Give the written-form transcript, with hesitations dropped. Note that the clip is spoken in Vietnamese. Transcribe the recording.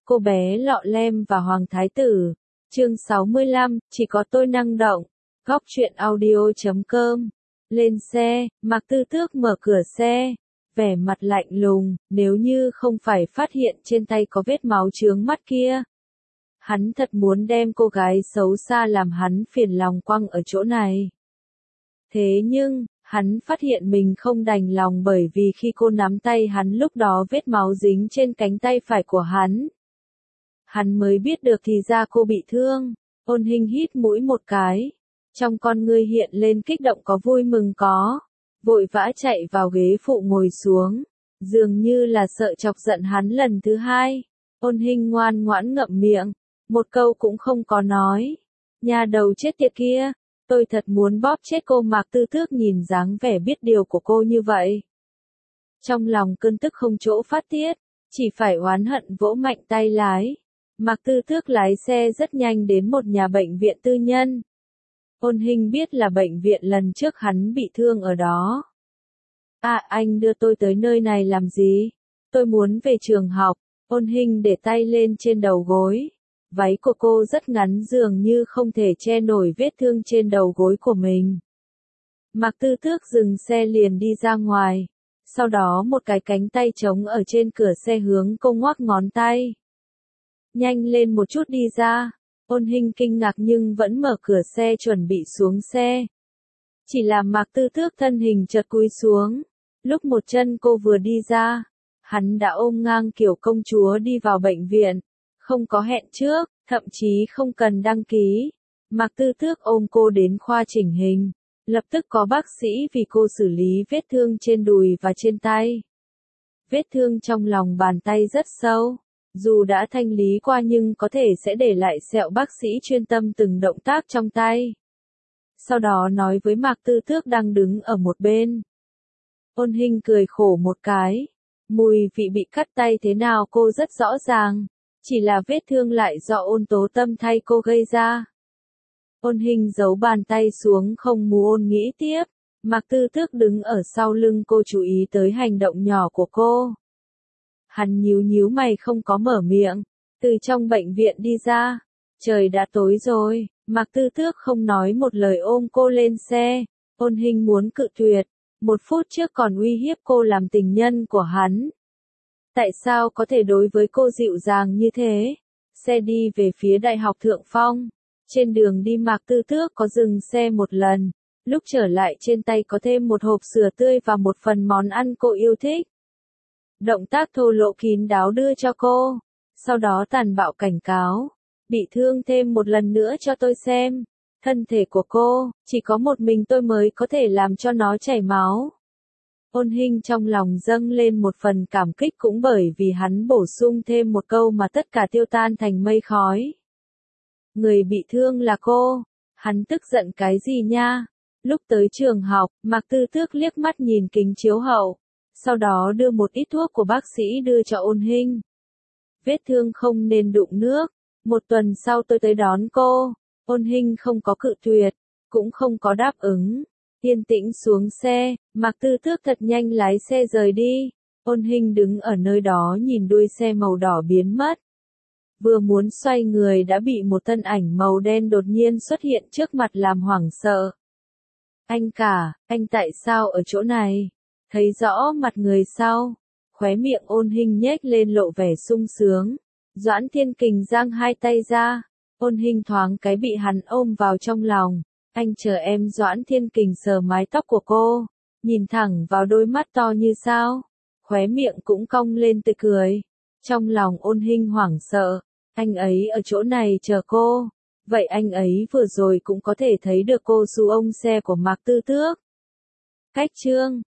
Cô bé lọ lem và Hoàng Thái Tử. Chương 65, chỉ có tôi năng động. Góc truyện audio.com. Lên xe, Mạc Tư Tước mở cửa xe, vẻ mặt lạnh lùng, nếu như không phải phát hiện trên tay có vết máu chướng mắt kia. Hắn thật muốn đem cô gái xấu xa làm hắn phiền lòng quăng ở chỗ này. Thế nhưng, hắn phát hiện mình không đành lòng bởi vì khi cô nắm tay hắn lúc đó vết máu dính trên cánh tay phải của hắn. Hắn mới biết được thì ra cô bị thương. Ôn Hinh hít mũi một cái. Trong con ngươi hiện lên kích động có vui mừng có. Vội vã chạy vào ghế phụ ngồi xuống. Dường như là sợ chọc giận hắn lần thứ hai. Ôn Hinh ngoan ngoãn ngậm miệng. Một câu cũng không có nói. Nhà đầu chết tiệt kia. Tôi thật muốn bóp chết cô. Mạc Tư Tước nhìn dáng vẻ biết điều của cô như vậy. Trong lòng cơn tức không chỗ phát tiết. Chỉ phải oán hận vỗ mạnh tay lái. Mạc Tư Tước lái xe rất nhanh đến một nhà bệnh viện tư nhân. Ôn Hinh biết là bệnh viện lần trước hắn bị thương ở đó. À, anh đưa tôi tới nơi này làm gì? Tôi muốn về trường học. Ôn Hinh để tay lên trên đầu gối. Váy của cô rất ngắn dường như không thể che nổi vết thương trên đầu gối của mình. Mạc Tư Tước dừng xe liền đi ra ngoài. Sau đó một cái cánh tay trống ở trên cửa xe hướng cô ngoắc ngón tay. Nhanh lên một chút đi ra. Ôn Hinh kinh ngạc nhưng vẫn mở cửa xe chuẩn bị xuống xe. Chỉ là Mạc Tư Tước thân hình chợt cúi xuống. Lúc một chân cô vừa đi ra, hắn đã ôm ngang kiểu công chúa đi vào bệnh viện. Không có hẹn trước, thậm chí không cần đăng ký. Mạc Tư Tước ôm cô đến khoa chỉnh hình. Lập tức có bác sĩ vì cô xử lý vết thương trên đùi và trên tay. Vết thương trong lòng bàn tay rất sâu. Dù đã thanh lý qua nhưng có thể sẽ để lại sẹo. Bác sĩ chuyên tâm từng động tác trong tay. Sau đó nói với Mạc Tư Tước đang đứng ở một bên. Ôn Hinh cười khổ một cái. Mùi vị bị cắt tay thế nào cô rất rõ ràng. Chỉ là vết thương lại do Ôn Tố Tâm thay cô gây ra. Ôn Hinh giấu bàn tay xuống không muốn nghĩ tiếp. Mạc Tư Tước đứng ở sau lưng cô chú ý tới hành động nhỏ của cô. Hắn nhíu mày không có mở miệng. Từ trong bệnh viện đi ra. Trời đã tối rồi. Mạc Tư Tước không nói một lời ôm cô lên xe. Ôn Hinh muốn cự tuyệt. Một phút trước còn uy hiếp cô làm tình nhân của hắn. Tại sao có thể đối với cô dịu dàng như thế? Xe đi về phía Đại học Thượng Phong. Trên đường đi Mạc Tư Tước có dừng xe một lần. Lúc trở lại trên tay có thêm một hộp sữa tươi và một phần món ăn cô yêu thích. Động tác thô lỗ kín đáo đưa cho cô. Sau đó tàn bạo cảnh cáo. Bị thương thêm một lần nữa cho tôi xem. Thân thể của cô, chỉ có một mình tôi mới có thể làm cho nó chảy máu. Ôn Hinh trong lòng dâng lên một phần cảm kích cũng bởi vì hắn bổ sung thêm một câu mà tất cả tiêu tan thành mây khói. Người bị thương là cô. Hắn tức giận cái gì nha? Lúc tới trường học, Mạc Tư Tước liếc mắt nhìn kính chiếu hậu. Sau đó đưa một ít thuốc của bác sĩ đưa cho Ôn Hinh. Vết thương không nên đụng nước. Một tuần sau tôi tới đón cô. Ôn Hinh không có cự tuyệt, cũng không có đáp ứng. Yên tĩnh xuống xe, Mạc Tư Tước thật nhanh lái xe rời đi. Ôn Hinh đứng ở nơi đó nhìn đuôi xe màu đỏ biến mất. Vừa muốn xoay người đã bị một thân ảnh màu đen đột nhiên xuất hiện trước mặt làm hoảng sợ. Anh cả, anh tại sao ở chỗ này? Thấy rõ mặt người sau. Khóe miệng Ôn Hinh nhếch lên lộ vẻ sung sướng. Doãn Thiên Kình giang hai tay ra. Ôn Hinh thoáng cái bị hắn ôm vào trong lòng. Anh chờ em. Doãn Thiên Kình sờ mái tóc của cô. Nhìn thẳng vào đôi mắt to như sao. Khóe miệng cũng cong lên tươi cười. Trong lòng Ôn Hinh hoảng sợ. Anh ấy ở chỗ này chờ cô. Vậy anh ấy vừa rồi cũng có thể thấy được cô su ông xe của Mạc Tư Tước. Cách chương